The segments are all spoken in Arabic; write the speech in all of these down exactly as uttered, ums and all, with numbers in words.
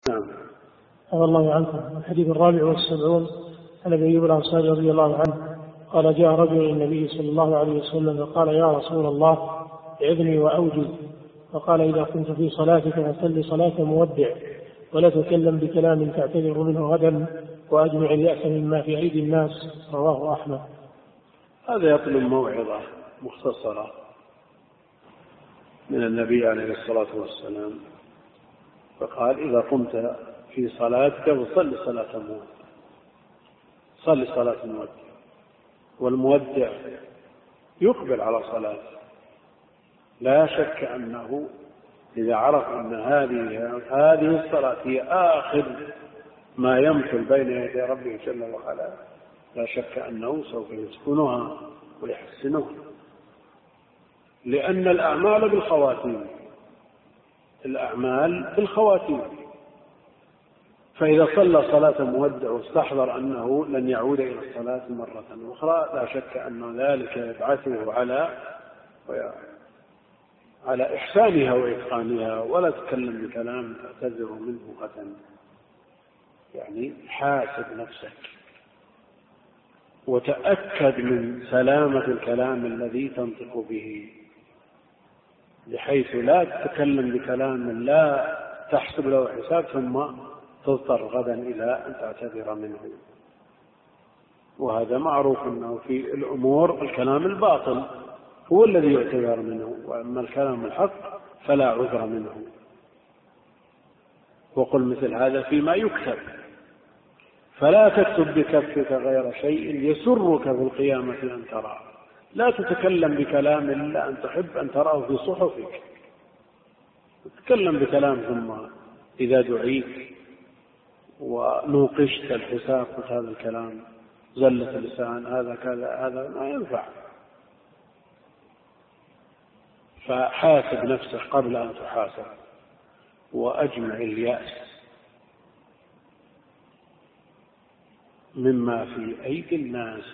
نعم. رضي الله عنكم. الحديث الرابع والسبعون عن أبي أيوب الأنصاري رضي الله عنه قال: جاء رجل إلى النبي صلى الله عليه وسلم فقال: يا رسول الله اعظني وأوجي. فقال: إذا كنت في صلاتك فصل صلاة مودع، ولا تكلم بكلام تعتذر منه غدا، وأجمع اليأس مما في أيدي الناس. رواه أحمد. هذا يطلب موعظة مختصرة من النبي عليه الصلاة والسلام، فقال: إذا قمت في صلاتك فصل صلاة مودع، صل صلاة مودع. والمودع يقبل على صلاته، لا شك أنه إذا عرف أن هذه هذه الصلاة هي آخر ما يمثل بين يدي ربه جل وعلا، لا شك أنه سوف يسكنها ويحسنها، لأن الأعمال بالخواتيم، الأعمال بالخواتيم. فإذا صلى صلاة مودع واستحضر أنه لن يعود إلى الصلاة مرة أخرى، لا شك أن ذلك يبعثه على على إحسانها وإتقانها، ولا تكلم بكلام تعتذر منه غدا. يعني حاسب نفسك وتأكد من سلامة الكلام الذي تنطق به، بحيث لا تتكلم بكلام لا تحسب له حساب ثم تضطر غدا إلى أن تعتذر منه. وهذا معروف أنه في الأمور الكلام الباطل هو الذي يعتذر منه، وأما الكلام الحق فلا عذر منه. وقل مثل هذا فيما يكتب، فلا تكتب بكفك غير شيء يسرك في القيامة أن ترى. لا تتكلم بكلام إلا أن تحب أن تراه في صحفك، تتكلم بكلام ثم إذا دعيت ونوقشت الحساب هذا الكلام زلة اللسان هذا كذا، هذا ما ينفع. فحاسب نفسك قبل أن تحاسب، وأجمع اليأس مما في أيدي الناس.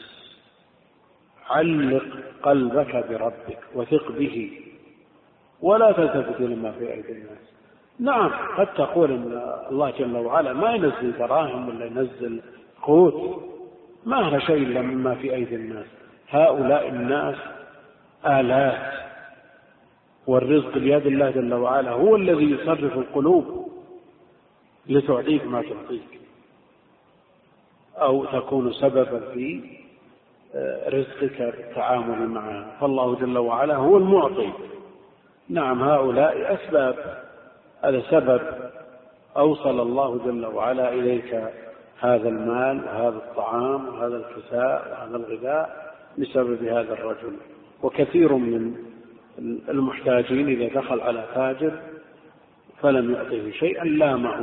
علق قلبك بربك وثق به، ولا تلتفت لما في أيدي الناس. نعم، قد تقول إن الله جل وعلا ما ينزل دراهم ولا ينزل قوت، ما هذا شيء إلا مما في أيدي الناس. هؤلاء الناس آلات، والرزق بيد الله جل وعلا، هو الذي يصرف القلوب لتعطيك ما تعطيك، أو تكون سببا في رزقك التعامل معه. فالله جل وعلا هو المعطي. نعم، هؤلاء أسباب، هذا سبب أوصل الله جل وعلا إليك هذا المال وهذا الطعام وهذا الكساء وهذا الغذاء بسبب هذا الرجل. وكثير من المحتاجين إذا دخل على تاجر فلم يعطيه شيئا لامه.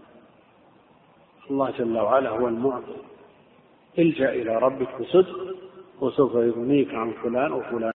الله جل وعلا هو المعطي. الجأ إلى ربك بصدق وسوف يغنيك عن فلان وفلان.